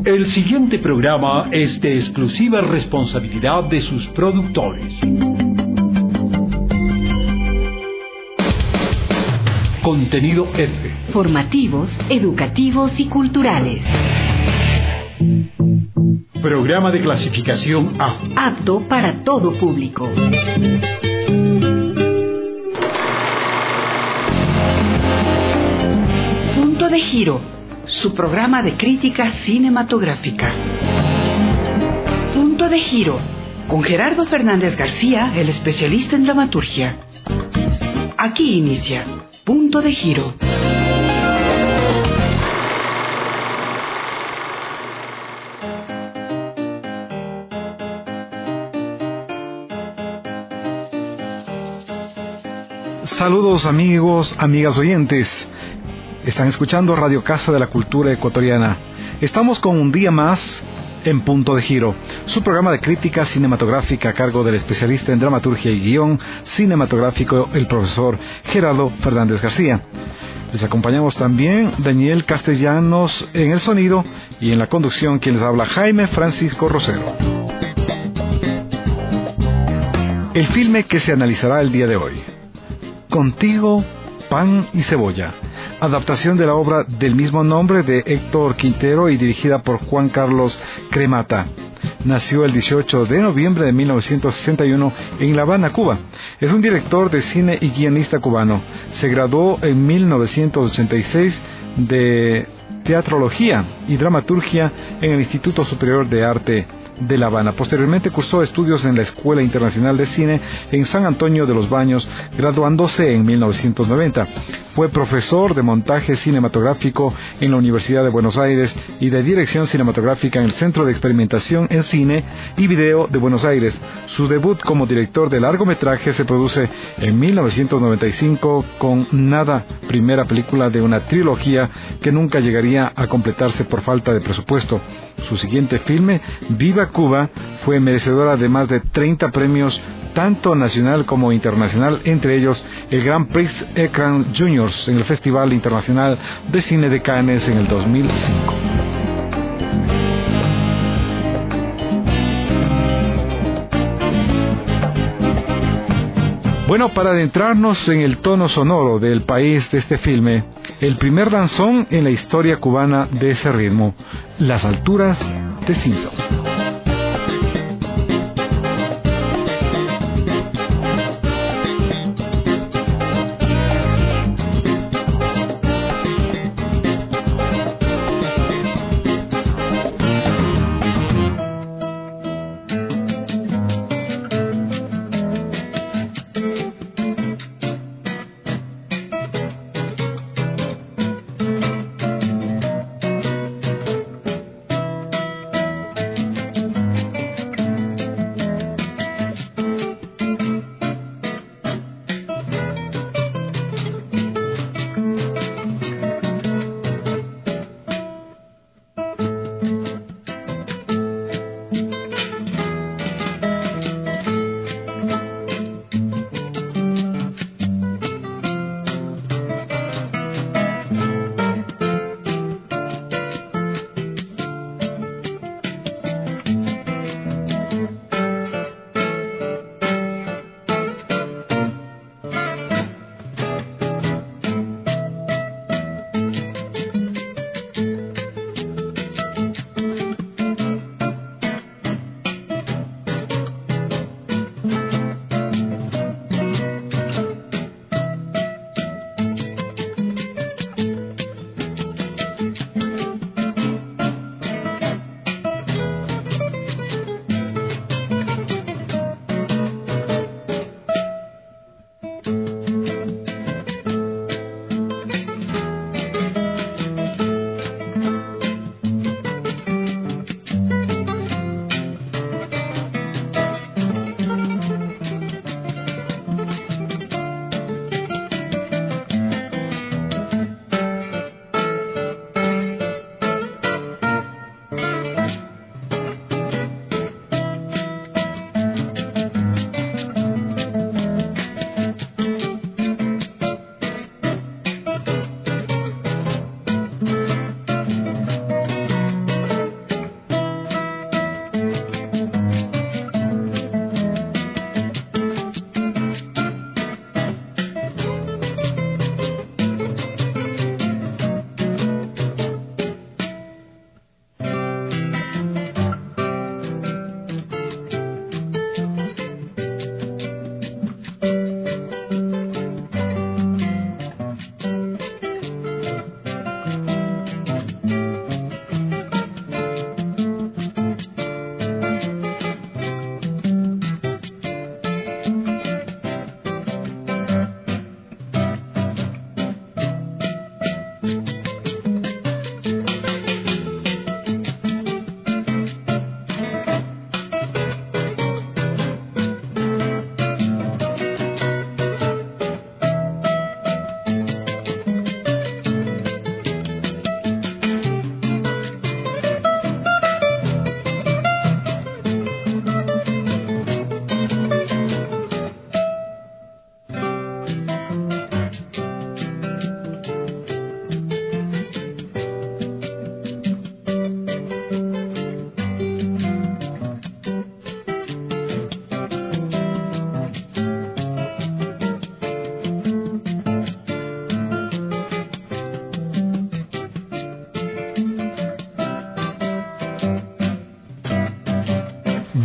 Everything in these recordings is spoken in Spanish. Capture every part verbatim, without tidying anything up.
El siguiente programa es de exclusiva responsabilidad de sus productores. Contenido F. Formativos, educativos y culturales. Programa de clasificación A. Apto para todo público. Punto de Giro, su programa de crítica cinematográfica. Punto de Giro, con Gerardo Fernández García, el especialista en dramaturgia. Aquí inicia Punto de Giro. Saludos amigos, amigas oyentes. Están escuchando Radio Casa de la Cultura Ecuatoriana. Estamos con un día más en Punto de Giro, su programa de crítica cinematográfica a cargo del especialista en dramaturgia y guión cinematográfico, el profesor Gerardo Fernández García. Les acompañamos también Daniel Castellanos en el sonido y en la conducción quien les habla Jaime Francisco Rosero. El filme que se analizará el día de hoy: Contigo, pan y cebolla, adaptación de la obra del mismo nombre de Héctor Quintero y dirigida por Juan Carlos Cremata. Nació el dieciocho de noviembre de mil novecientos sesenta y uno en La Habana, Cuba. Es un director de cine y guionista cubano. Se graduó en mil novecientos ochenta y seis de Teatrología y Dramaturgia en el Instituto Superior de Arte de La Habana. Posteriormente cursó estudios en la Escuela Internacional de Cine en San Antonio de los Baños, graduándose en mil novecientos noventa. Fue profesor de montaje cinematográfico en la Universidad de Buenos Aires y de dirección cinematográfica en el Centro de Experimentación en Cine y Video de Buenos Aires. Su debut como director de largometraje se produce en mil novecientos noventa y cinco con Nada, primera película de una trilogía que nunca llegaría a completarse por falta de presupuesto. Su siguiente filme, Viva Cuba, fue merecedora de más de treinta premios, tanto nacional como internacional, entre ellos el Grand Prix Ecran Juniors en el Festival Internacional de Cine de Cannes en el dos mil cinco. Bueno, para adentrarnos en el tono sonoro del país de este filme, el primer danzón en la historia cubana de ese ritmo, Las alturas de Simpson.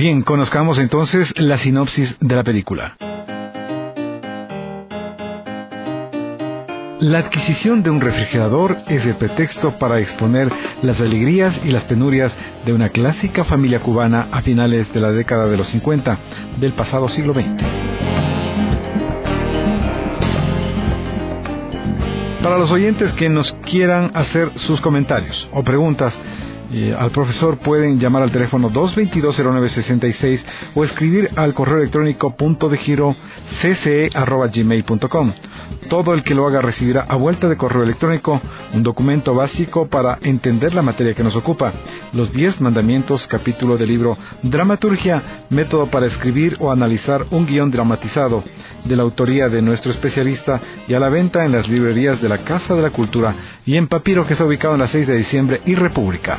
Bien, conozcamos entonces la sinopsis de la película. La adquisición de un refrigerador es el pretexto para exponer las alegrías y las penurias de una clásica familia cubana a finales de la década de los cincuenta del pasado siglo veinte. Para los oyentes que nos quieran hacer sus comentarios o preguntas eh, al profesor, pueden llamar al teléfono dos dos dos, cero nueve seis seis o escribir al correo electrónico punto de giro c c e arroba gmail punto com. Todo el que lo haga recibirá a vuelta de correo electrónico un documento básico para entender la materia que nos ocupa, los diez mandamientos, capítulo del libro Dramaturgia, método para escribir o analizar un guión dramatizado, de la autoría de nuestro especialista, y a la venta en las librerías de la Casa de la Cultura y en Papiro, que está ubicado en la seis de diciembre y República.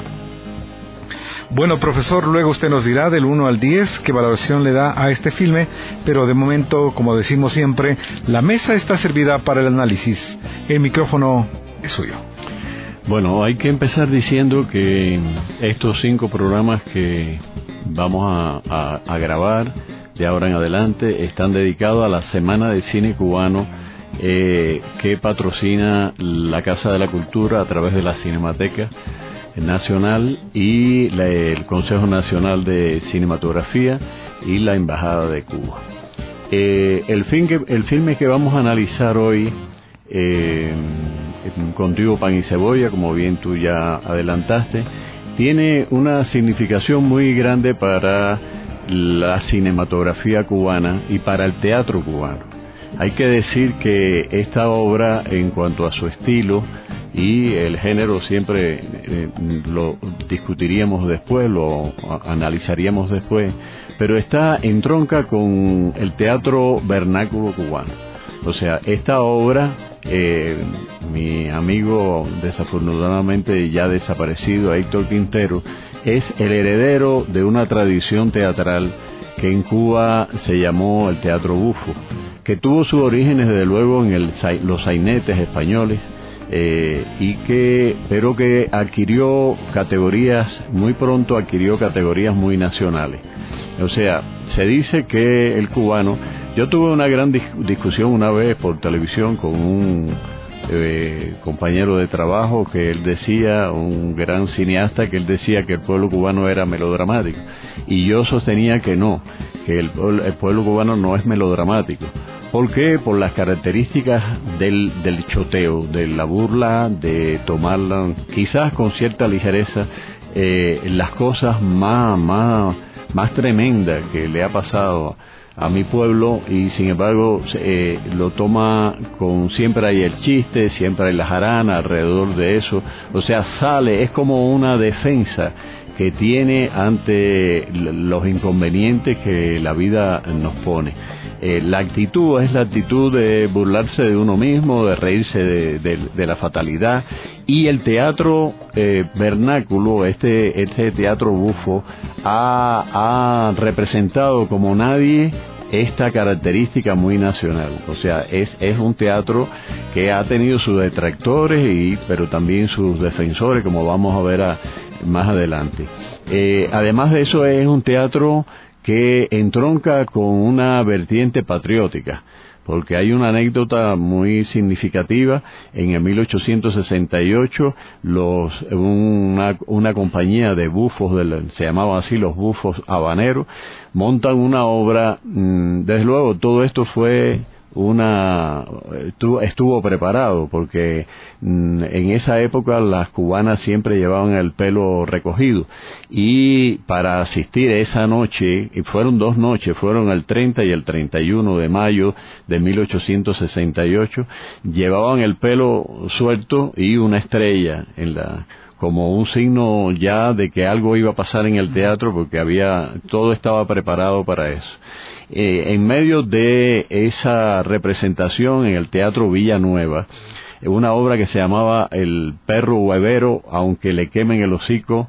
Bueno, profesor, luego usted nos dirá del uno al diez qué valoración le da a este filme, pero de momento, como decimos siempre, la mesa está servida para el análisis. El micrófono es suyo. Bueno, hay que empezar diciendo que estos cinco programas que vamos a, a, a grabar de ahora en adelante están dedicados a la Semana de Cine Cubano eh, que patrocina la Casa de la Cultura a través de la Cinemateca Nacional y la, el Consejo Nacional de Cinematografía y la Embajada de Cuba. Eh, el, film que, el filme que vamos a analizar hoy, eh, Contigo Pan y Cebolla, como bien tú ya adelantaste, tiene una significación muy grande para la cinematografía cubana y para el teatro cubano. Hay que decir que esta obra, en cuanto a su estilo y el género, siempre eh, lo discutiríamos después, lo analizaríamos después, pero está en tronca con el teatro vernáculo cubano. O sea, esta obra, eh, mi amigo desafortunadamente ya desaparecido, Héctor Quintero, es el heredero de una tradición teatral que en Cuba se llamó el teatro bufo, que tuvo sus orígenes desde luego en el, los sainetes españoles, Eh, y que pero que adquirió categorías muy pronto adquirió categorías muy nacionales. O sea, se dice que el cubano, yo tuve una gran dis- discusión una vez por televisión con un eh, compañero de trabajo que él decía, un gran cineasta, que él decía que el pueblo cubano era melodramático, y yo sostenía que no, que el, el pueblo cubano no es melodramático. ¿Por qué? Por las características del, del choteo, de la burla, de tomarla quizás con cierta ligereza, eh, las cosas más, más, más tremendas que le ha pasado a mi pueblo, y sin embargo eh, lo toma con, siempre hay el chiste, siempre hay la jarana alrededor de eso. O sea, sale, es como una defensa que tiene ante los inconvenientes que la vida nos pone. Eh, la actitud es la actitud de burlarse de uno mismo, de reírse de, de, de la fatalidad, y el teatro eh, vernáculo, este, este teatro bufo, ha, ha representado como nadie esta característica muy nacional. O sea, es, es un teatro que ha tenido sus detractores, y, pero también sus defensores, como vamos a ver a, más adelante. Eh, además de eso, es un teatro que entronca con una vertiente patriótica, porque hay una anécdota muy significativa. En el mil ochocientos sesenta y ocho, los, una, una compañía de bufos, de, se llamaban así los bufos habaneros, montan una obra. Desde luego todo esto fue una estuvo, estuvo preparado, porque mmm, en esa época las cubanas siempre llevaban el pelo recogido, y para asistir esa noche, y fueron dos noches, fueron el treinta y el treinta y uno de mayo de mil ochocientos sesenta y ocho, llevaban el pelo suelto y una estrella en la, como un signo ya de que algo iba a pasar en el teatro, porque había, todo estaba preparado para eso. Eh, en medio de esa representación en el Teatro Villanueva, una obra que se llamaba El perro huevero, aunque le quemen el hocico,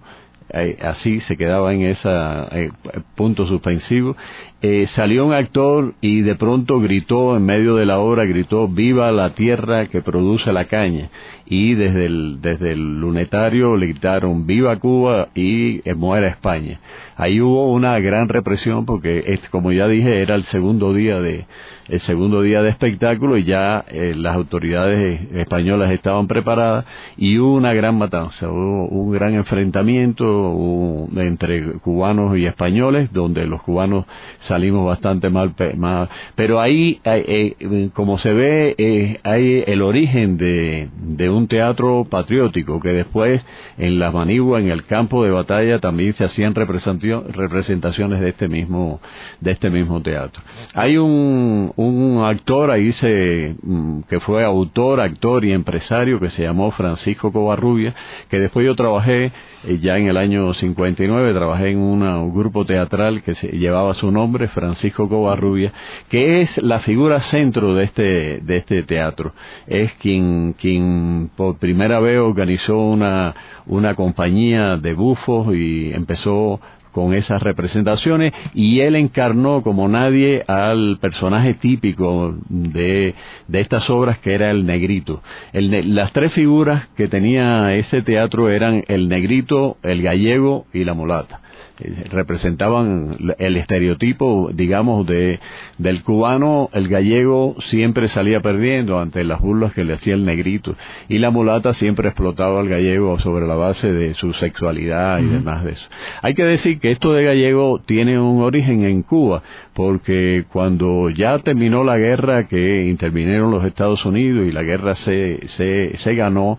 eh, así se quedaba en ese eh, punto suspensivo. Eh, salió un actor y de pronto gritó en medio de la obra, gritó "viva la tierra que produce la caña", y desde el desde el lunetario le gritaron "viva Cuba" y eh, "muera España". Ahí hubo una gran represión porque, eh, como ya dije, era el segundo día de el segundo día de espectáculo y ya eh, las autoridades españolas estaban preparadas y hubo una gran matanza, hubo un gran enfrentamiento hubo, entre cubanos y españoles, donde los cubanos salimos bastante mal, mal pero ahí, eh, eh, como se ve, eh, hay el origen de, de un teatro patriótico, que después en las maniguas, en el campo de batalla, también se hacían representaciones de este mismo, de este mismo teatro. Hay un un actor ahí se, que fue autor, actor y empresario, que se llamó Francisco Covarrubias, que después yo trabajé eh, ya en el año cincuenta y nueve, trabajé en una, un grupo teatral que se, llevaba su nombre, Francisco Covarrubias, que es la figura centro de este de este teatro. Es quien quien por primera vez organizó una una compañía de bufos y empezó con esas representaciones, y él encarnó como nadie al personaje típico de, de estas obras, que era el negrito. El, las tres figuras que tenía ese teatro eran el negrito, el gallego y la mulata. Representaban el estereotipo, digamos, de del cubano. El gallego siempre salía perdiendo ante las burlas que le hacía el negrito, y la mulata siempre explotaba al gallego sobre la base de su sexualidad y uh-huh. demás de eso. Hay que decir que esto de gallego tiene un origen en Cuba, porque cuando ya terminó la guerra, que intervinieron los Estados Unidos y la guerra se se, se ganó,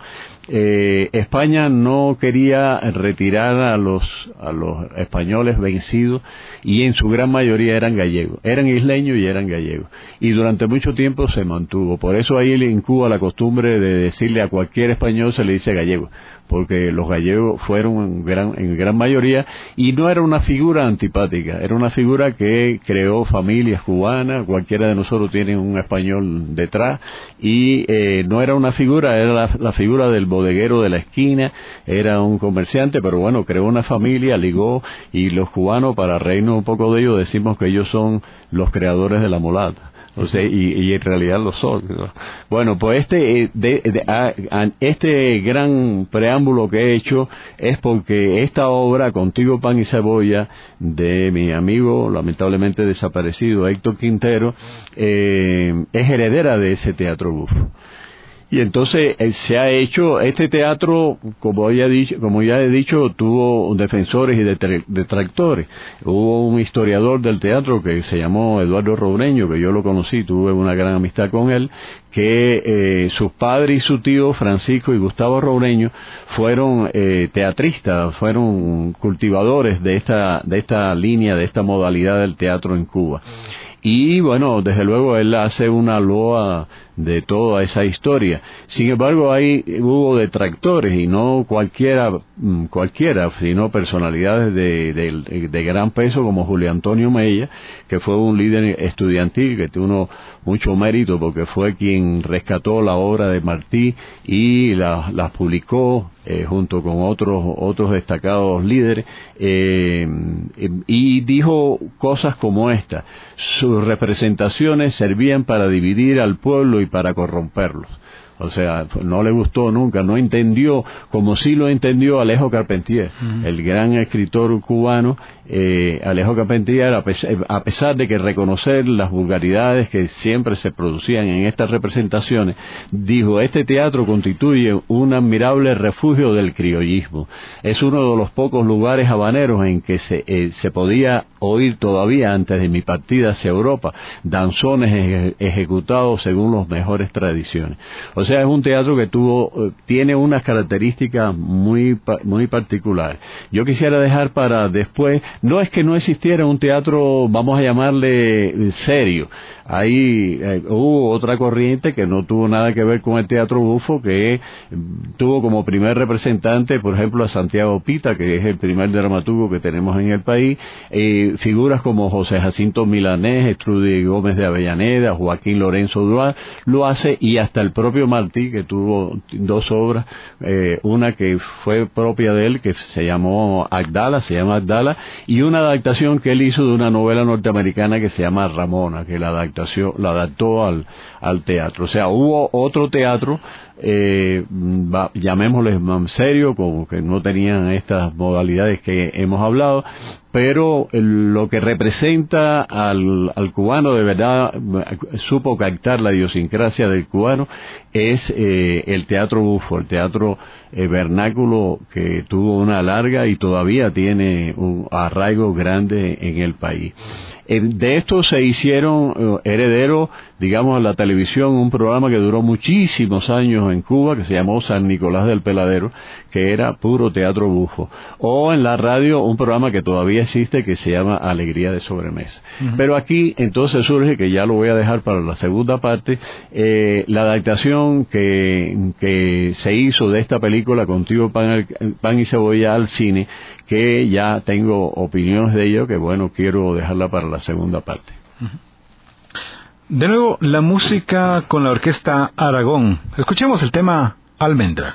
Eh, España no quería retirar a los a los españoles vencidos, y en su gran mayoría eran gallegos, eran isleños y eran gallegos, y durante mucho tiempo se mantuvo. Por eso ahí en Cuba la costumbre de decirle a cualquier español se le dice gallego, porque los gallegos fueron en gran, en gran mayoría, y no era una figura antipática, era una figura que creó familias cubanas. Cualquiera de nosotros tiene un español detrás, y eh, no era una figura, era la, la figura del bodeguero de la esquina, era un comerciante, pero bueno, creó una familia, ligó, y los cubanos, para reírnos un poco de ellos, decimos que ellos son los creadores de la mulata. O sea, y, y en realidad lo son, ¿no? Bueno, pues este de, de, a, a, este gran preámbulo que he hecho es porque esta obra, Contigo Pan y Cebolla, de mi amigo lamentablemente desaparecido Héctor Quintero, eh, es heredera de ese teatro bufo. Y entonces eh, se ha hecho este teatro, como ya, dicho, como ya he dicho, tuvo defensores y detractores. Hubo un historiador del teatro que se llamó Eduardo Robreño, que yo lo conocí, tuve una gran amistad con él, que eh, sus padres y su tío Francisco y Gustavo Robreño fueron eh, teatristas, fueron cultivadores de esta de esta línea, de esta modalidad del teatro en Cuba. Y bueno, desde luego él hace una loa de toda esa historia. Sin embargo, ahí hubo detractores, y no cualquiera, cualquiera, sino personalidades de, de, de gran peso, como Julio Antonio Mella, que fue un líder estudiantil que tuvo mucho mérito, porque fue quien rescató la obra de Martí y las la publicó eh, junto con otros otros destacados líderes, eh, y dijo cosas como esta: sus representaciones servían para dividir al pueblo y para corromperlos. O sea, no le gustó nunca, no entendió, como sí lo entendió Alejo Carpentier, uh-huh. el gran escritor cubano. eh, Alejo Carpentier, a pesar, a pesar de que reconocer las vulgaridades que siempre se producían en estas representaciones, dijo: este teatro constituye un admirable refugio del criollismo. Es uno de los pocos lugares habaneros en que se, eh, se podía oír todavía, antes de mi partida hacia Europa, danzones eje, ejecutados según las mejores tradiciones. O sea, es un teatro que tuvo, tiene unas características muy, muy particulares. Yo quisiera dejar para después, no es que no existiera un teatro, vamos a llamarle serio. Ahí eh, hubo otra corriente que no tuvo nada que ver con el teatro bufo, que eh, tuvo como primer representante, por ejemplo, a Santiago Pita, que es el primer dramaturgo que tenemos en el país, eh, figuras como José Jacinto Milanés, Estrudy Gómez de Avellaneda, Joaquín Lorenzo Duarte, lo hace, y hasta el propio Martí, que tuvo dos obras, eh, una que fue propia de él, que se llamó Agdala, se llama Agdala, y una adaptación que él hizo de una novela norteamericana que se llama Ramona, que la adaptación, la adaptó al, al teatro. O sea, hubo otro teatro, eh, va, llamémosles más serio, como que no tenían estas modalidades que hemos hablado, pero el, lo que representa al, al cubano, de verdad supo captar la idiosincrasia del cubano, es eh, el teatro bufo, el teatro eh, vernáculo, que tuvo una larga y todavía tiene un arraigo grande en el país. Eh, de esto se hicieron eh, herederos, digamos, a la televisión, un programa que duró muchísimos años en Cuba, que se llamó San Nicolás del Peladero, que era puro teatro bufo. O en la radio, un programa que todavía existe, que se llama Alegría de Sobremesa. Uh-huh. Pero aquí entonces surge, que ya lo voy a dejar para la segunda parte, eh, la adaptación que, que se hizo de esta película, Contigo Pan, Pan y Cebolla, al cine, que ya tengo opiniones de ello, que bueno, quiero dejarla para la segunda parte. Uh-huh. De nuevo, la música con la orquesta Aragón. Escuchemos el tema Almendra.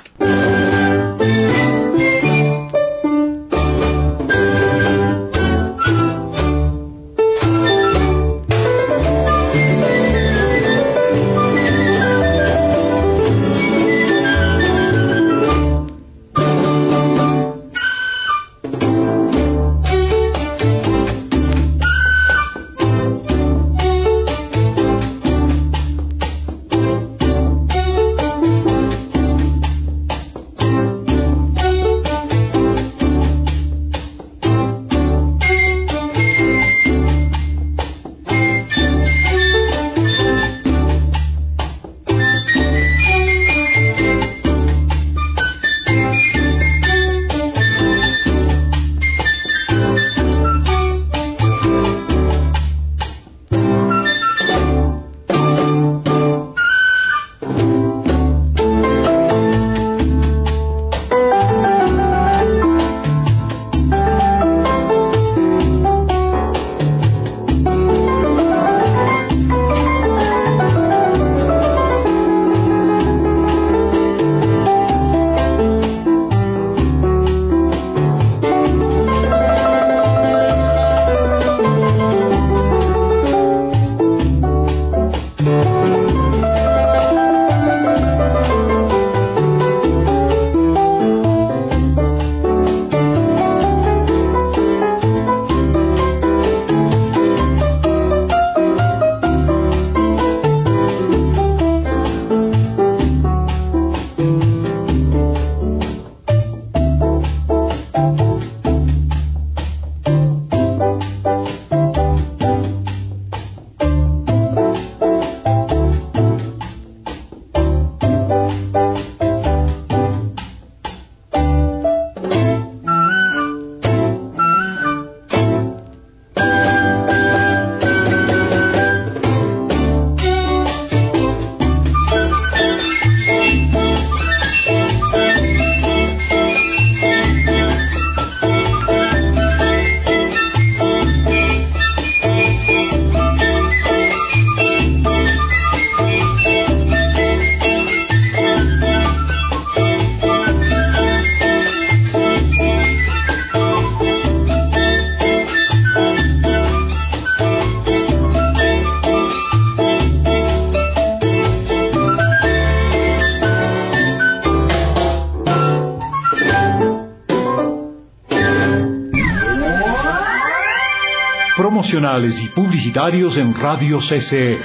Promocionales y publicitarios en Radio C C E.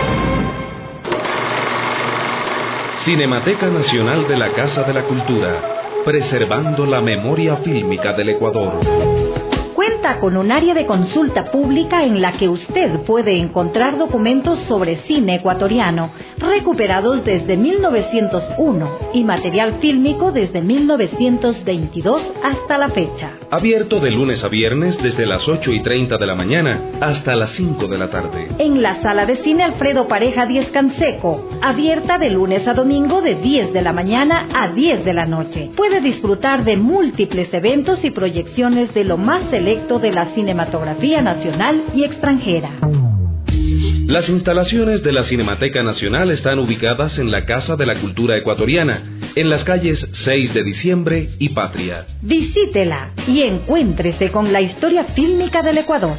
Cinemateca Nacional de la Casa de la Cultura, preservando la memoria fílmica del Ecuador. Cuenta con un área de consulta pública en la que usted puede encontrar documentos sobre cine ecuatoriano, recuperados desde mil novecientos uno y material fílmico desde mil novecientos veintidós hasta la fecha. Abierto de lunes a viernes desde las ocho y treinta de la mañana hasta las cinco de la tarde. En la sala de cine Alfredo Pareja Díez Canseco, abierta de lunes a domingo de diez de la mañana a diez de la noche. Puede disfrutar de múltiples eventos y proyecciones de lo más selecto de la cinematografía nacional y extranjera. Las instalaciones de la Cinemateca Nacional están ubicadas en la Casa de la Cultura Ecuatoriana, en las calles seis de diciembre y Patria. Visítela y encuéntrese con la historia fílmica del Ecuador.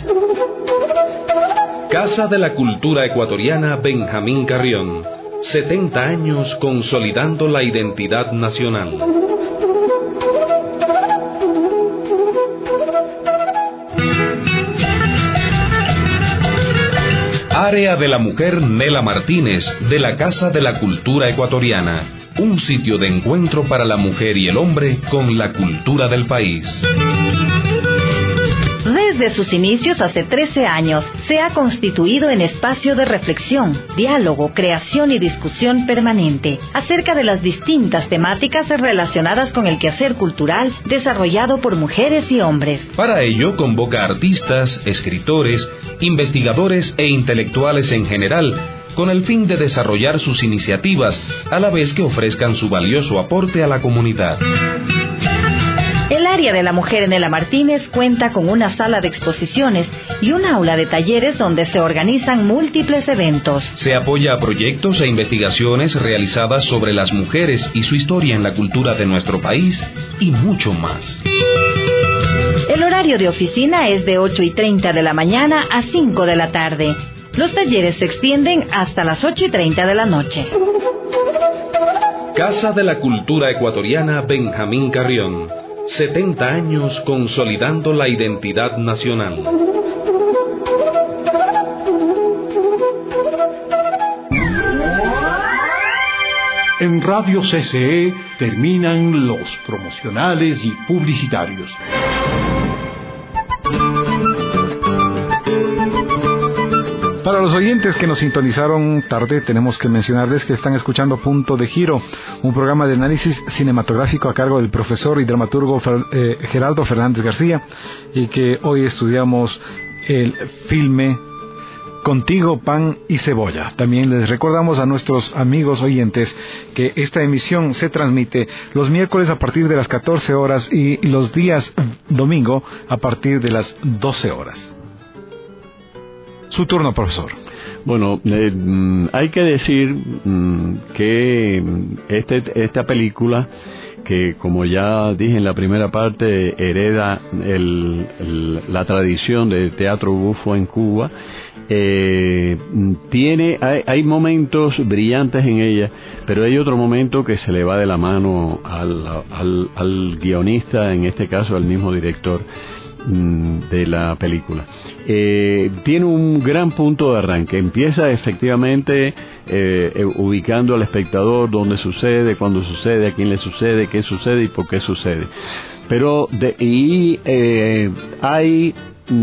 Casa de la Cultura Ecuatoriana Benjamín Carrión. setenta años consolidando la identidad nacional. Área de la Mujer Nela Martínez, de la Casa de la Cultura Ecuatoriana. Un sitio de encuentro para la mujer y el hombre con la cultura del país. Desde sus inicios hace trece años, se ha constituido en espacio de reflexión, diálogo, creación y discusión permanente acerca de las distintas temáticas relacionadas con el quehacer cultural desarrollado por mujeres y hombres. Para ello convoca artistas, escritores, investigadores e intelectuales en general, con el fin de desarrollar sus iniciativas, a la vez que ofrezcan su valioso aporte a la comunidad. El área de la mujer Nela Martínez cuenta con una sala de exposiciones y un aula de talleres donde se organizan múltiples eventos. Se apoya a proyectos e investigaciones realizadas sobre las mujeres y su historia en la cultura de nuestro país y mucho más. El horario de oficina es de ocho y treinta de la mañana a cinco de la tarde. Los talleres se extienden hasta las ocho y treinta de la noche. Casa de la Cultura Ecuatoriana Benjamín Carrión. setenta años consolidando la identidad nacional. En Radio C C E terminan los promocionales y publicitarios. Para los oyentes que nos sintonizaron tarde, tenemos que mencionarles que están escuchando Punto de Giro, un programa de análisis cinematográfico a cargo del profesor y dramaturgo eh, Geraldo Fernández García, y que hoy estudiamos el filme Contigo, Pan y Cebolla. También les recordamos a nuestros amigos oyentes que esta emisión se transmite los miércoles a partir de las catorce horas y los días domingo a partir de las doce horas. Su turno, profesor. Bueno, eh, hay que decir mm, que este, esta película, que como ya dije en la primera parte, hereda el, el, la tradición del teatro bufo en Cuba, eh, tiene hay, hay momentos brillantes en ella, pero hay otro momento que se le va de la mano al, al, al guionista, en este caso al mismo director de la película. Eh, tiene un gran punto de arranque. Empieza efectivamente eh, ubicando al espectador dónde sucede, cuándo sucede, a quién le sucede, qué sucede y por qué sucede. Pero de, y eh, hay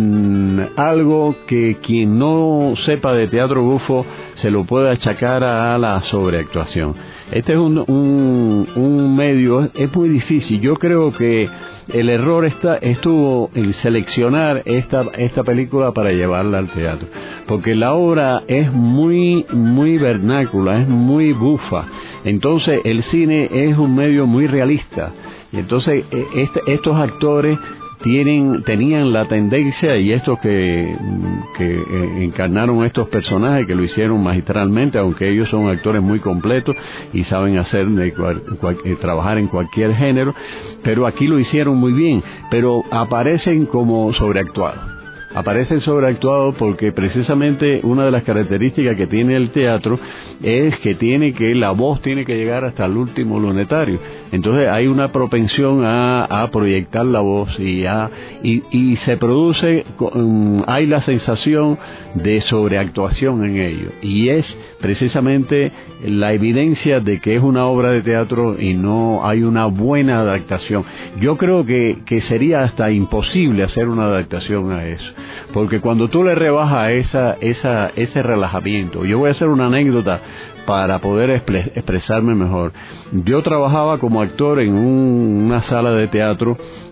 mm, algo que quien no sepa de teatro bufo se lo puede achacar a la sobreactuación. Este es un, un, un medio, es muy difícil. Yo creo que el error está, estuvo en seleccionar esta, esta película para llevarla al teatro, porque la obra es muy, muy vernácula, es muy bufa. Entonces el cine es un medio muy realista, y entonces este, estos actores tienen tenían la tendencia, y estos que, que eh, encarnaron estos personajes, que lo hicieron magistralmente, aunque ellos son actores muy completos y saben hacer de cual, cual, eh, trabajar en cualquier género, pero aquí lo hicieron muy bien, pero aparecen como sobreactuados. Aparecen sobreactuados porque precisamente una de las características que tiene el teatro es que tiene que la voz tiene que llegar hasta el último lunetario. Entonces hay una propensión a, a proyectar la voz y, a, y, y se produce, um, hay la sensación de sobreactuación en ello, y es precisamente la evidencia de que es una obra de teatro y no hay una buena adaptación. Yo creo que, que sería hasta imposible hacer una adaptación a eso, porque cuando tú le rebajas esa, esa, ese relajamiento, yo voy a hacer una anécdota para poder expre- expresarme mejor. Yo trabajaba como actor en un, una sala de teatro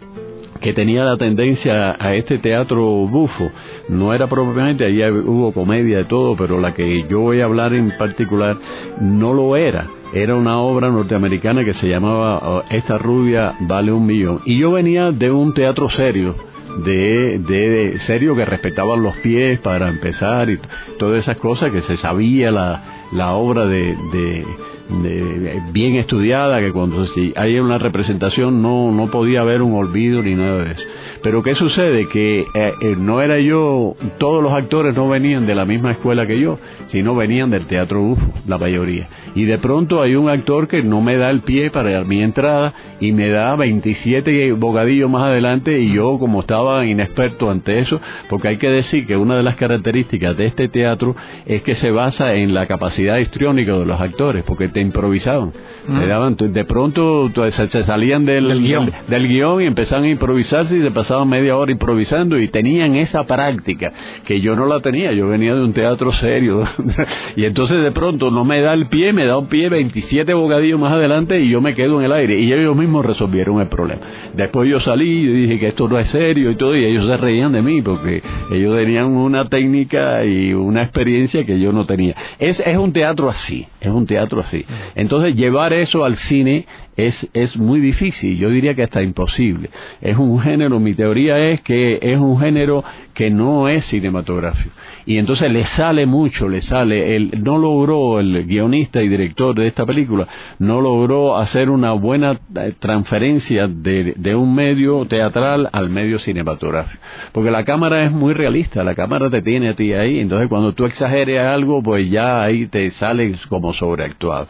que tenía la tendencia a este teatro bufo. No era propiamente, allí hubo comedia de todo, pero la que yo voy a hablar en particular no lo era. Era una obra norteamericana que se llamaba Esta rubia vale un millón. Y yo venía de un teatro serio, de, de, de serio, que respetaban los pies para empezar y todas esas cosas, que se sabía la, la obra de, de, de bien estudiada, que cuando si hay una representación no, no podía haber un olvido ni nada de eso. Pero ¿qué sucede? Que eh, eh, no era yo, todos los actores no venían de la misma escuela que yo, sino venían del teatro bufo, la mayoría. Y de pronto hay un actor que no me da el pie para mi entrada y me da veintisiete bocadillos más adelante, y yo, como estaba inexperto ante eso, porque hay que decir que una de las características de este teatro es que se basa en la capacidad histriónica de los actores, porque te improvisaban. Mm. Me daban, de pronto se, se salían del, del, guión. Del, del guión y empezaban a improvisarse y se pasaban media hora improvisando, y tenían esa práctica que yo no la tenía. Yo venía de un teatro serio y entonces de pronto no me da el pie, me da un pie veintisiete bocadillos más adelante y yo me quedo en el aire, y ellos mismos resolvieron el problema. Después yo salí y dije que esto no es serio y todo, y ellos se reían de mí porque ellos tenían una técnica y una experiencia que yo no tenía. Es, es un teatro así, es un teatro así. Entonces llevar eso al cine es es muy difícil, yo diría que hasta imposible. Es un género, mi teoría es que es un género que no es cinematográfico, y entonces le sale mucho, le sale, el, no logró el guionista y director de esta película, no logró hacer una buena transferencia de, de un medio teatral al medio cinematográfico, porque la cámara es muy realista, la cámara te tiene a ti ahí, entonces cuando tú exageres algo, pues ya ahí te sale como sobreactuado.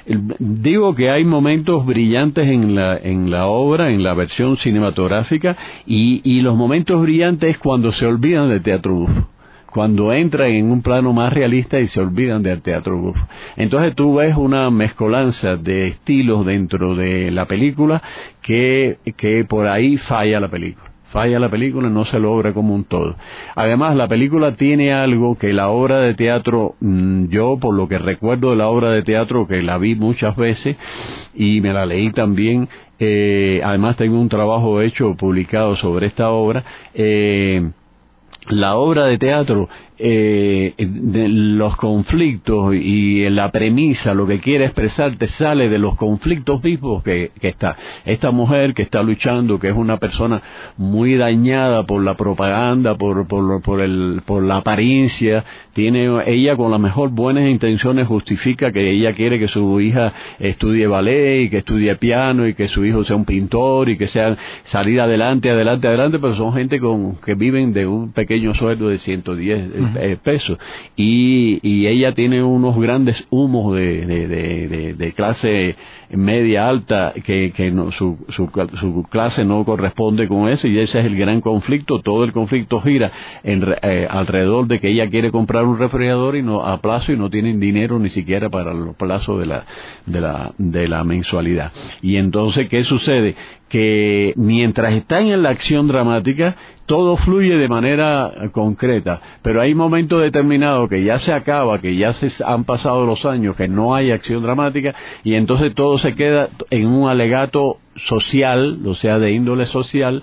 Digo que hay momentos brillantes en la en la obra, en la versión cinematográfica, y, y los momentos brillantes es cuando se olvidan del teatro bufo, cuando entran en un plano más realista y se olvidan del teatro bufo. Entonces tú ves una mezcolanza de estilos dentro de la película que, que por ahí falla la película. Falla la película, no se logra como un todo. Además, la película tiene algo que la obra de teatro, yo por lo que recuerdo de la obra de teatro, que la vi muchas veces y me la leí también, eh, además tengo un trabajo hecho, publicado sobre esta obra, eh, la obra de teatro, eh, de los conflictos y la premisa, lo que quiere expresarte, sale de los conflictos vivos que, que está. Esta mujer que está luchando, que es una persona muy dañada por la propaganda, por, por, por, el, por la apariencia, tiene ella con las mejor buenas intenciones justifica que ella quiere que su hija estudie ballet y que estudie piano y que su hijo sea un pintor y que sea salir adelante, adelante, adelante, pero son gente con que viven de un pequeño sueldo de ciento diez eh, pesos, y, y ella tiene unos grandes humos de, de, de, de, de clase media alta que, que no, su, su, su clase no corresponde con eso, y ese es el gran conflicto. Todo el conflicto gira en, eh, alrededor de que ella quiere comprar un refrigerador y no a plazo, y no tienen dinero ni siquiera para los plazos de la, de la, de la mensualidad. Y entonces, ¿qué sucede? Que mientras están en la acción dramática, todo fluye de manera concreta, pero hay momentos determinados que ya se acaba, que ya se han pasado los años, que no hay acción dramática, y entonces todo se queda en un alegato social, o sea, de índole social,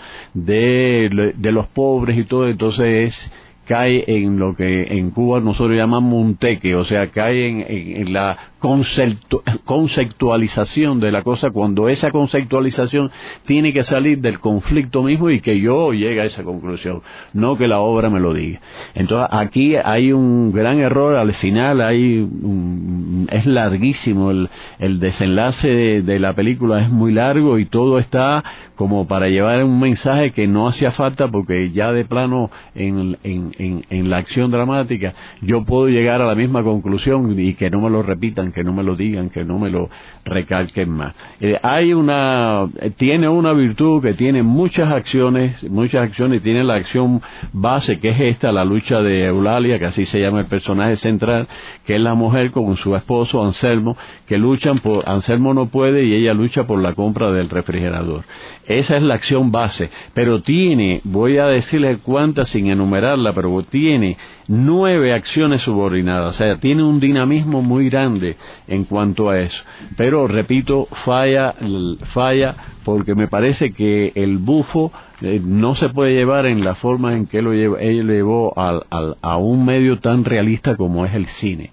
de, de los pobres y todo. Entonces es cae en lo que en Cuba nosotros llamamos un teque, o sea, cae en, en, en la conceptu, conceptualización de la cosa, cuando esa conceptualización tiene que salir del conflicto mismo y que yo llegue a esa conclusión, no que la obra me lo diga. Entonces aquí hay un gran error, al final hay un, es larguísimo, el, el desenlace de, de la película es muy largo y todo está como para llevar un mensaje que no hacía falta, porque ya de plano en, en, en, en la acción dramática yo puedo llegar a la misma conclusión y que no me lo repitan, que no me lo digan, que no me lo recalquen más. Eh, hay una, tiene una virtud que tiene muchas acciones, muchas acciones, tiene la acción base, que es esta, la lucha de Eulalia, que así se llama el personaje central, que es la mujer con su esposo Anselmo, que luchan por, Anselmo no puede y ella lucha por la compra del refrigerador. Esa es la acción base, pero tiene, voy a decirle cuántas sin enumerarla, pero tiene nueve acciones subordinadas, o sea, tiene un dinamismo muy grande en cuanto a eso. Pero, repito, falla, falla, porque me parece que el bufo eh, no se puede llevar en la forma en que lo lleva, él llevó al, al, a un medio tan realista como es el cine.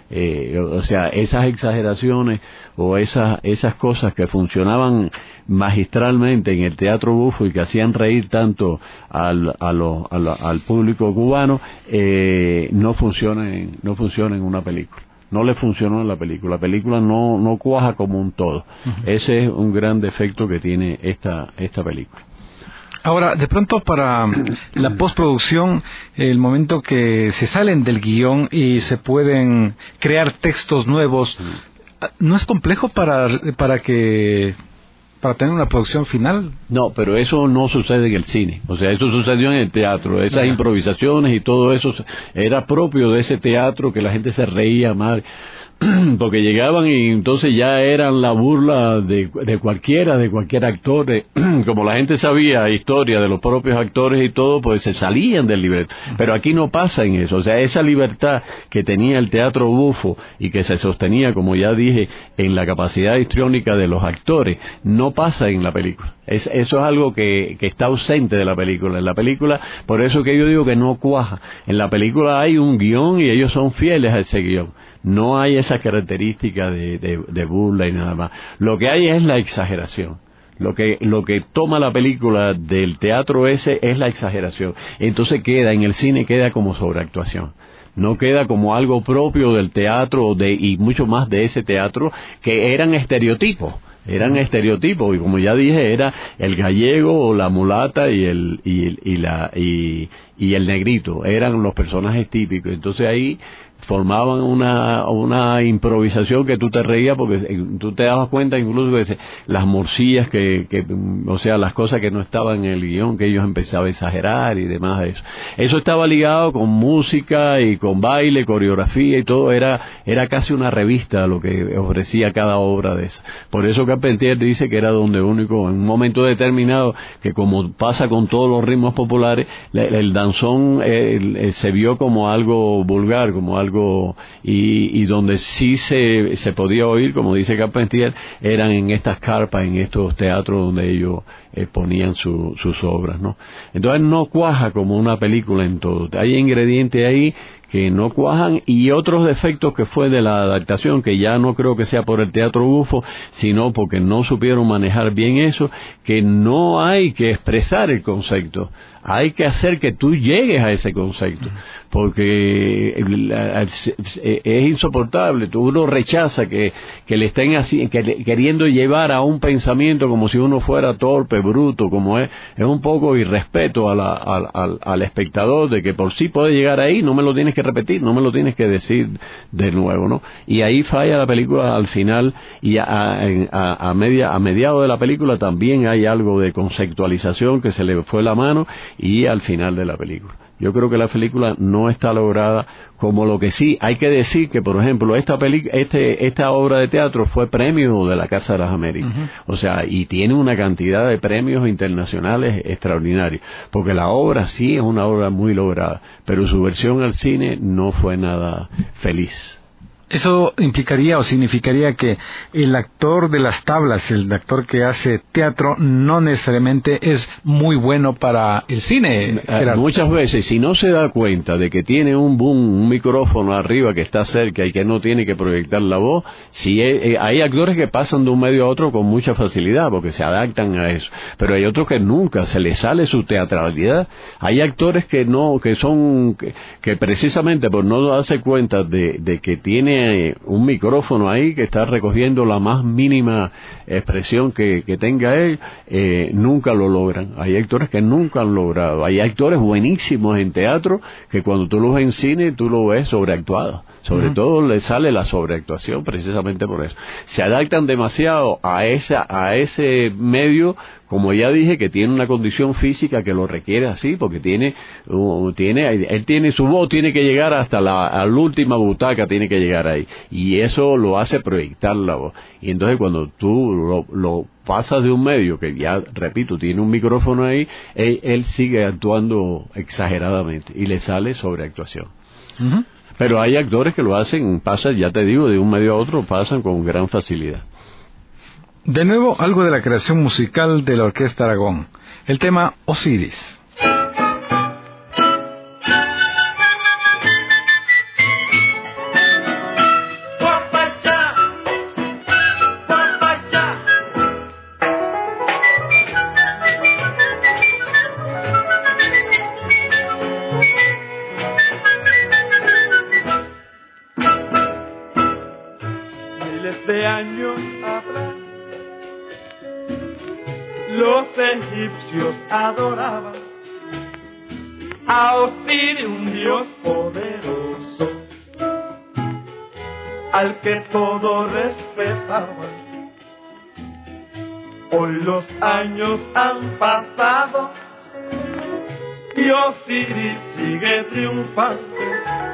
Eh, o sea, esas exageraciones o esas esas cosas que funcionaban magistralmente en el teatro bufo y que hacían reír tanto al a lo, a lo, al público cubano, eh, no funcionan no funcionan en una película. No le funcionó en la película. La película no no cuaja como un todo. Uh-huh. Ese es un gran defecto que tiene esta esta película. Ahora, de pronto para la postproducción, el momento que se salen del guión y se pueden crear textos nuevos, ¿no es complejo para para que para tener una producción final? No, pero eso no sucede en el cine. O sea, eso sucedió en el teatro. Esas Ajá. improvisaciones y todo eso era propio de ese teatro, que la gente se reía mal, porque llegaban y entonces ya eran la burla de, de cualquiera, de cualquier actor. De, como la gente sabía historia de los propios actores y todo, pues se salían del libreto. Pero aquí no pasa en eso. O sea, esa libertad que tenía el teatro bufo y que se sostenía, como ya dije, en la capacidad histriónica de los actores, no pasa en la película. Es, eso es algo que, que está ausente de la película. En la película, por eso que yo digo que no cuaja. En la película hay un guión y ellos son fieles a ese guión. No hay esa característica de, de, de burla y nada más. Lo que hay es la exageración. Lo que, lo que toma la película del teatro ese es la exageración. Entonces queda, en el cine queda como sobreactuación. No queda como algo propio del teatro de, y mucho más de ese teatro, que eran estereotipos. Eran estereotipos, y como ya dije, era el gallego o la mulata y el y, y la y, y el negrito, eran los personajes típicos. Entonces ahí formaban una una improvisación que tú te reías porque tú te dabas cuenta incluso de las morcillas que, que o sea, las cosas que no estaban en el guión, que ellos empezaban a exagerar y demás. Eso eso estaba ligado con música y con baile, coreografía y todo. Era era casi una revista lo que ofrecía cada obra de esa. Por eso Carpentier dice que era donde único, en un momento determinado, que como pasa con todos los ritmos populares, el, el danzón el, el, se vio como algo vulgar, como algo y, y donde sí se, se podía oír, como dice Carpentier, eran en estas carpas, en estos teatros donde ellos eh, ponían su, sus obras, ¿no? Entonces no cuaja como una película en todo. Hay ingredientes ahí que no cuajan y otros defectos que fue de la adaptación, que ya no creo que sea por el teatro bufo, sino porque no supieron manejar bien eso, que no hay que expresar el concepto, hay que hacer que tú llegues a ese concepto, porque es insoportable, uno rechaza que, que le estén así, que le, queriendo llevar a un pensamiento como si uno fuera torpe, bruto, como es, es un poco irrespeto a la, a, a, al espectador, de que por sí puede llegar ahí, no me lo tienes que repetir, no me lo tienes que decir de nuevo, ¿no? Y ahí falla la película al final, y a, a, a, media, a mediado de la película también hay algo de conceptualización que se le fue la mano, y al final de la película. Yo creo que la película no está lograda como lo que sí. Hay que decir que, por ejemplo, esta peli, este, esta obra de teatro fue premio de la Casa de las Américas. Uh-huh. O sea, y tiene una cantidad de premios internacionales extraordinarios. Porque la obra sí es una obra muy lograda, pero su versión al cine no fue nada feliz. Eso implicaría o significaría que el actor de las tablas, el actor que hace teatro, no necesariamente es muy bueno para el cine, Gerardo. Muchas veces, si no se da cuenta de que tiene un boom, un micrófono arriba que está cerca y que no tiene que proyectar la voz, si es, hay actores que pasan de un medio a otro con mucha facilidad porque se adaptan a eso, pero hay otros que nunca se les sale su teatralidad. Hay actores que no, que son, que, que precisamente por no darse cuenta de, de que tiene un micrófono ahí que está recogiendo la más mínima expresión que, que tenga él, eh, nunca lo logran. Hay actores que nunca han logrado. Hay actores buenísimos en teatro que cuando tú los ves en cine tú lo ves sobreactuado. Sobre uh-huh. todo le sale la sobreactuación precisamente por eso. Se adaptan demasiado a esa, a ese medio, como ya dije, que tiene una condición física que lo requiere así, porque tiene, uh, tiene, él tiene su voz, tiene que llegar hasta la, a la última butaca, tiene que llegar ahí, y eso lo hace proyectar la voz. Y entonces cuando tú lo, lo pasas de un medio que ya, repito, tiene un micrófono ahí, él, él sigue actuando exageradamente y le sale sobreactuación. Uh-huh. Pero hay actores que lo hacen, pasan, ya te digo, de un medio a otro, pasan con gran facilidad. De nuevo, algo de la creación musical de la Orquesta Aragón. El tema Osiris. egipcios adoraban a Osiris, un dios poderoso, al que todos respetaban. Hoy los años han pasado y Osiris sigue triunfante.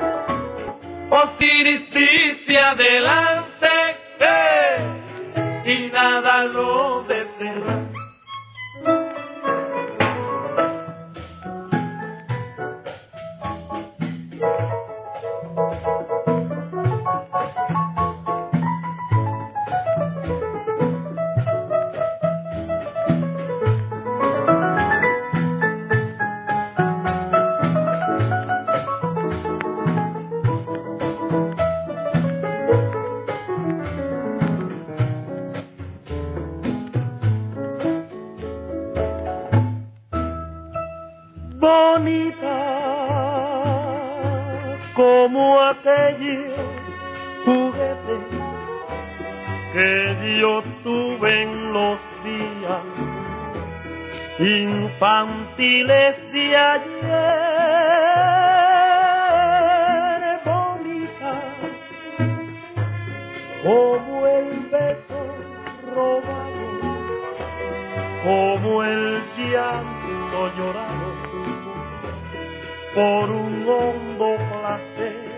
Osiris dice adelante, eh, y nada lo detendrá. Como aquellos juguetes que yo tuve en los días infantiles de ayer, bonita como el beso robado, como el llanto llorado por un hondo placer.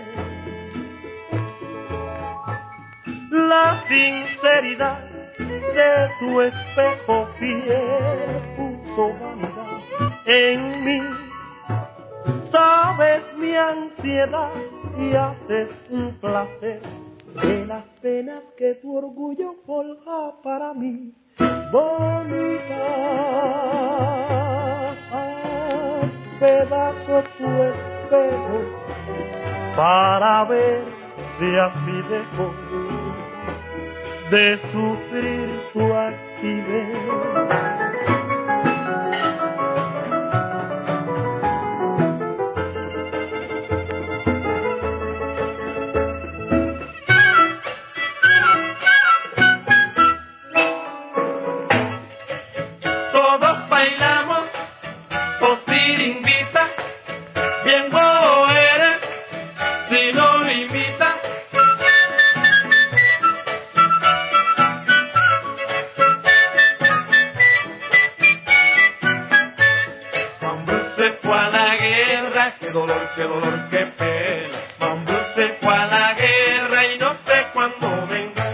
La sinceridad de tu espejo fiel puso vanidad en mí. Sabes mi ansiedad y haces un placer de las penas que tu orgullo forja para mí. Bonita, pedazo tu espejo para ver si así dejo de sufrir tu altivez. Qué dolor, qué dolor, qué pena. Mambrú se fue a la guerra y no sé cuándo venga.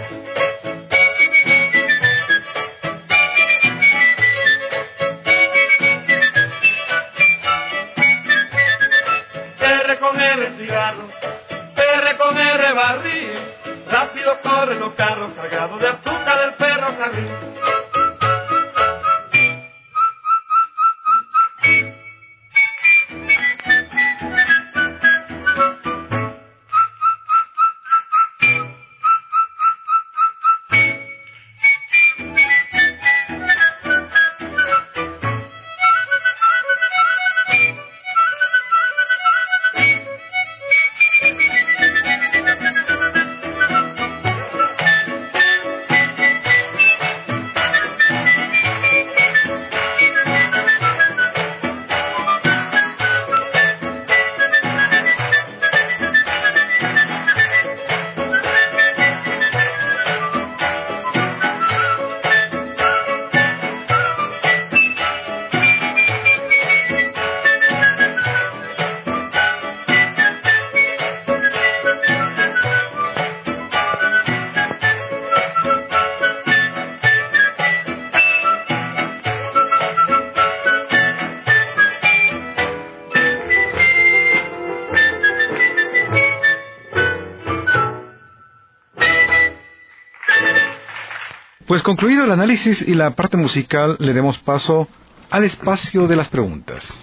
R con R cigarro, R con R barril. Rápido corren los carros cargados de azúcar del ferrocarril. Pues concluido el análisis y la parte musical, le demos paso al espacio de las preguntas.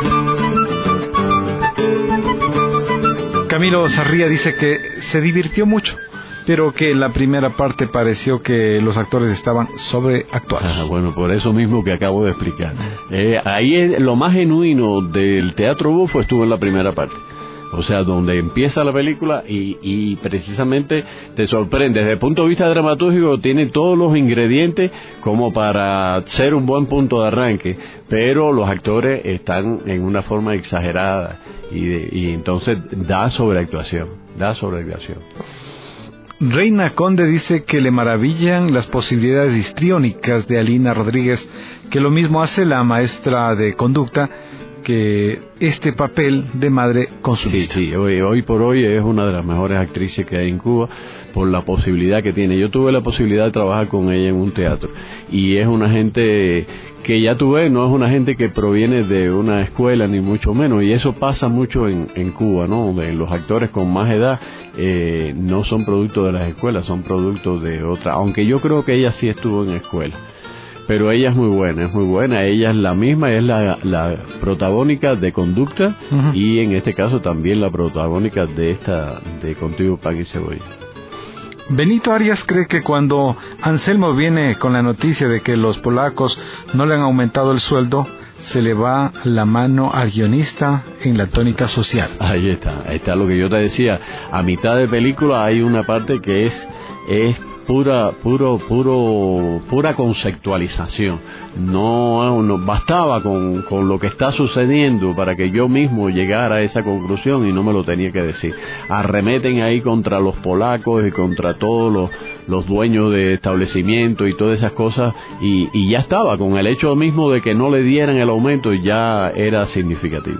Camilo Sarría dice que se divirtió mucho, pero que en la primera parte pareció que los actores estaban sobreactuados. Ah, bueno, por eso mismo que acabo de explicar. Eh, ahí es, lo más genuino del teatro bufo estuvo en la primera parte. O sea, donde empieza la película y, y precisamente te sorprende. Desde el punto de vista dramatúrgico tiene todos los ingredientes como para ser un buen punto de arranque, pero los actores están en una forma exagerada y, de, y entonces da sobreactuación, da sobreactuación. Reina Conde dice que le maravillan las posibilidades histriónicas de Alina Rodríguez, que lo mismo hace la maestra de conducta, que este papel de madre consumista. Sí, sí, hoy, hoy por hoy es una de las mejores actrices que hay en Cuba por la posibilidad que tiene. Yo tuve la posibilidad de trabajar con ella en un teatro y es una gente que ya tuve, no es una gente que proviene de una escuela ni mucho menos, y eso pasa mucho en, en Cuba, ¿no? De los actores con más edad eh, no son producto de las escuelas, son producto de otra, aunque yo creo que ella sí estuvo en escuela. Pero ella es muy buena, es muy buena, ella es la misma, es la, la protagónica de Conducta, uh-huh. Y en este caso también la protagónica de esta, de Contigo Pan y Cebolla. Benito Arias cree que cuando Anselmo viene con la noticia de que los polacos no le han aumentado el sueldo, se le va la mano al guionista en la tónica social. Ahí está, ahí está lo que yo te decía, a mitad de película hay una parte que es, es pura puro puro pura conceptualización. No, no bastaba con, con lo que está sucediendo para que yo mismo llegara a esa conclusión y no me lo tenía que decir. Arremeten ahí contra los polacos y contra todos los, los dueños de establecimientos y todas esas cosas, y, y ya estaba, con el hecho mismo de que no le dieran el aumento ya era significativo.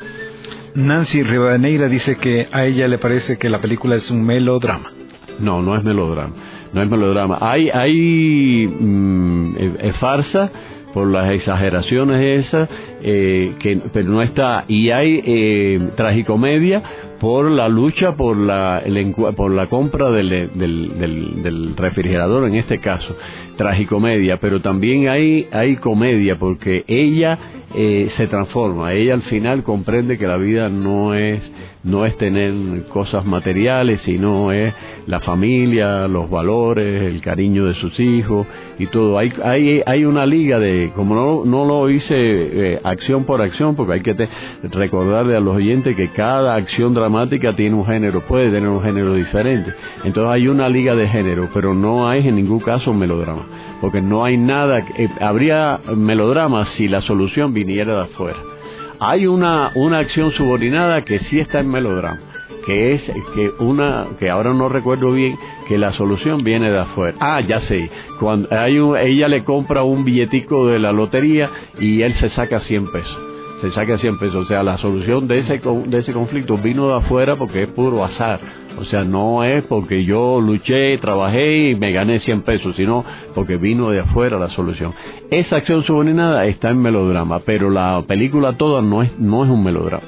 Nancy Rivadeneira dice que a ella le parece que la película es un melodrama. No, no es melodrama, no es melodrama. Hay, hay mmm, es farsa por las exageraciones esas, eh, que, pero no está. Y hay eh, tragicomedia por la lucha por la el, por la compra del, del, del, del refrigerador, en este caso, tragicomedia, pero también hay, hay comedia porque ella eh, se transforma, ella al final comprende que la vida no es no es tener cosas materiales, sino es la familia, los valores, el cariño de sus hijos y todo. Hay hay hay una liga de, como no no lo hice eh, acción por acción, porque hay que te, recordarle a los oyentes que cada acción dramática tiene un género, puede tener un género diferente. Entonces hay una liga de género, pero no hay en ningún caso melodrama, porque no hay nada, eh, habría melodrama si la solución viniera de afuera. Hay una una acción subordinada que sí está en melodrama, que es que una que ahora no recuerdo bien, que la solución viene de afuera. Ah, ya sé, cuando hay un, ella le compra un billetico de la lotería y él se saca cien pesos. Se saca cien pesos, o sea, la solución de ese de ese conflicto vino de afuera porque es puro azar. O sea, no es porque yo luché, trabajé y me gané cien pesos, sino porque vino de afuera la solución. Esa acción subordinada está en melodrama, pero la película toda no es no es un melodrama.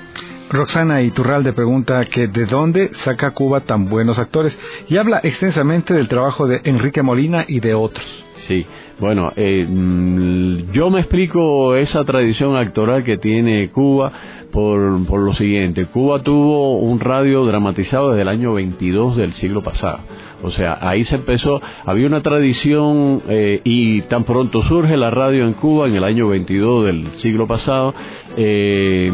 Roxana Iturralde pregunta que de dónde saca Cuba tan buenos actores y habla extensamente del trabajo de Enrique Molina y de otros. Sí, bueno, eh, yo me explico esa tradición actoral que tiene Cuba por, por lo siguiente. Cuba tuvo un radio dramatizado desde el año veintidós del siglo pasado. O sea, ahí se empezó, había una tradición eh, y tan pronto surge la radio en Cuba en el año veintidós del siglo pasado, eh,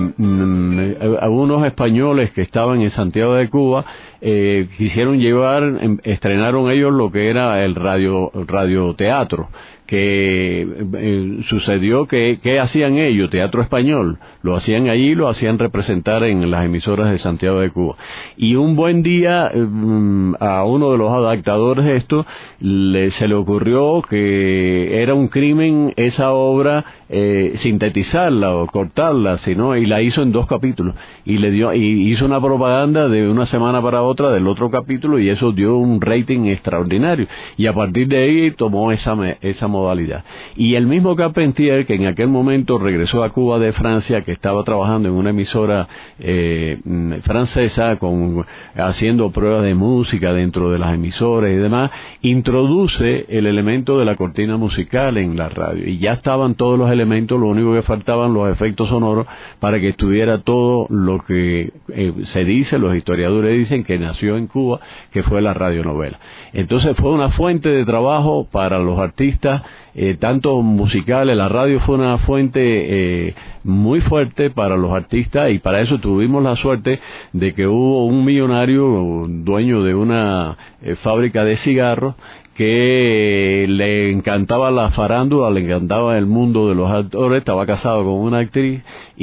algunos españoles que estaban en Santiago de Cuba eh, quisieron llevar, estrenaron ellos lo que era el radio radioteatro, que eh, sucedió que, ¿qué hacían ellos? Teatro español, lo hacían allí, lo hacían representar en las emisoras de Santiago de Cuba. Y un buen día eh, a uno de los adaptadores de esto le, se le ocurrió que era un crimen esa obra eh, sintetizarla o cortarla, sino, y la hizo en dos capítulos y le dio y hizo una propaganda de una semana para otra del otro capítulo, y eso dio un rating extraordinario, y a partir de ahí tomó esa esa modalidad. Y el mismo Carpentier, que en aquel momento regresó a Cuba de Francia, que estaba trabajando en una emisora eh, francesa con haciendo pruebas de música dentro de las emisoras y demás, introduce el elemento de la cortina musical en la radio, y ya estaban todos los elementos, lo único que faltaban los efectos sonoros para que estuviera todo lo que eh, se dice, los historiadores dicen que nació en Cuba, que fue la radionovela. Entonces fue una fuente de trabajo para los artistas, eh, tanto musicales. La radio fue una fuente eh, muy fuerte para los artistas, y para eso tuvimos la suerte de que hubo un millonario, dueño de una eh, fábrica de cigarros, que le encantaba la farándula, le encantaba el mundo de los actores, estaba casado con una actriz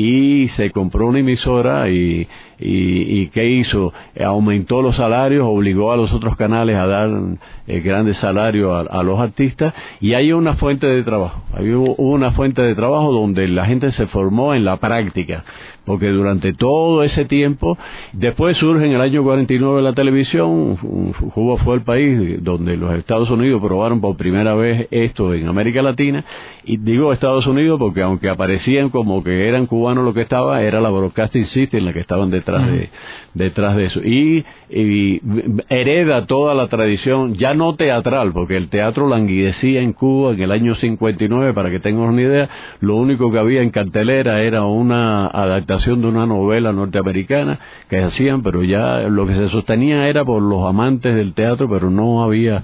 y se compró una emisora y, y, y ¿qué hizo? Aumentó los salarios, obligó a los otros canales a dar eh, grandes salarios a, a los artistas, y hay una fuente de trabajo, hay una fuente de trabajo donde la gente se formó en la práctica, porque durante todo ese tiempo, después surge en el año cuarenta y nueve la televisión. Cuba fue el país donde los Estados Unidos probaron por primera vez esto en América Latina, y digo Estados Unidos porque aunque aparecían como que eran cubanos, lo que estaba era la Broadcasting System la que estaban detrás de detrás de eso, y, y hereda toda la tradición, ya no teatral, porque el teatro languidecía en Cuba en el año cincuenta y nueve, para que tengan una idea. Lo único que había en cartelera era una adaptación de una novela norteamericana que hacían, pero ya lo que se sostenía era por los amantes del teatro, pero no había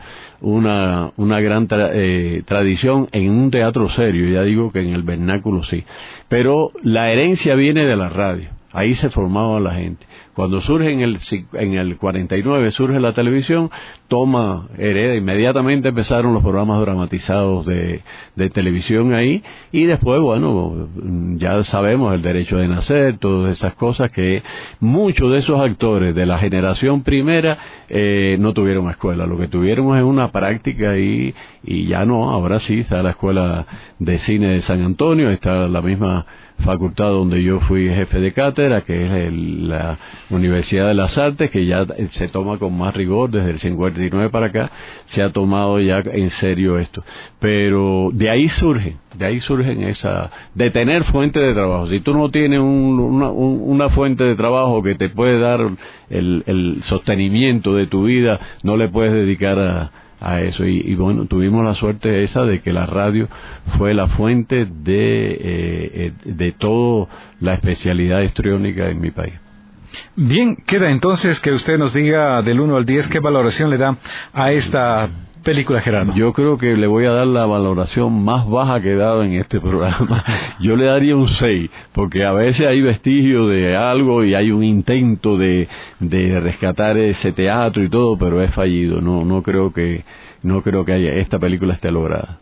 una una gran tra, eh, tradición en un teatro serio. Ya digo que en el vernáculo sí, pero la herencia viene de la radio. Ahí se formaba la gente. Cuando surge en el, en el cuarenta y nueve, surge la televisión, toma, hereda, inmediatamente empezaron los programas dramatizados de, de televisión ahí, y después, bueno, ya sabemos el derecho de nacer, todas esas cosas, que muchos de esos actores de la generación primera eh, no tuvieron escuela, lo que tuvieron es una práctica, y, y ya no, ahora sí, está la Escuela de Cine de San Antonio, está la misma facultad donde yo fui jefe de cátedra, que es el, la Universidad de las Artes, que ya se toma con más rigor desde el cincuenta y nueve para acá, se ha tomado ya en serio esto. Pero de ahí surge, de ahí surgen esa, de tener fuente de trabajo. Si tú no tienes un, una, un, una fuente de trabajo que te puede dar el, el sostenimiento de tu vida, no le puedes dedicar a a eso, y, y bueno, tuvimos la suerte esa de que la radio fue la fuente de eh, de toda la especialidad histriónica en mi país. Bien, queda entonces que usted nos diga del uno al diez qué valoración le da a esta película, Gerardo. Yo creo que le voy a dar la valoración más baja que he dado en este programa. Yo le daría un seis, porque a veces hay vestigio de algo y hay un intento de, de rescatar ese teatro y todo, pero es fallido. No, no creo que, no creo que haya, esta película esté lograda.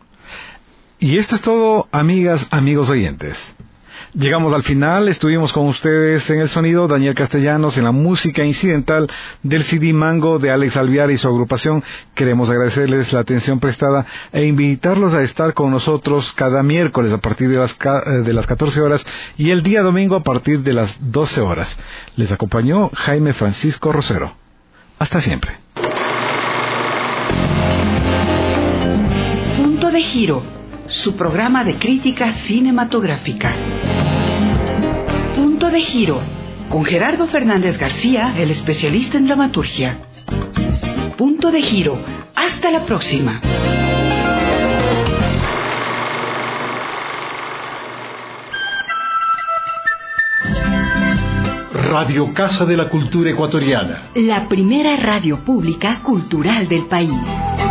Y esto es todo, amigas, amigos oyentes. Llegamos al final, estuvimos con ustedes en el sonido, Daniel Castellanos, en la música incidental del C D Mango de Alex Alvear y su agrupación. Queremos agradecerles la atención prestada e invitarlos a estar con nosotros cada miércoles a partir de las, de las catorce horas y el día domingo a partir de las doce horas. Les acompañó Jaime Francisco Rosero. Hasta siempre. Punto de Giro, su programa de crítica cinematográfica. Punto de Giro, con Gerardo Fernández García, el especialista en dramaturgia. Punto de Giro, hasta la próxima. Radio Casa de la Cultura Ecuatoriana. La primera radio pública cultural del país.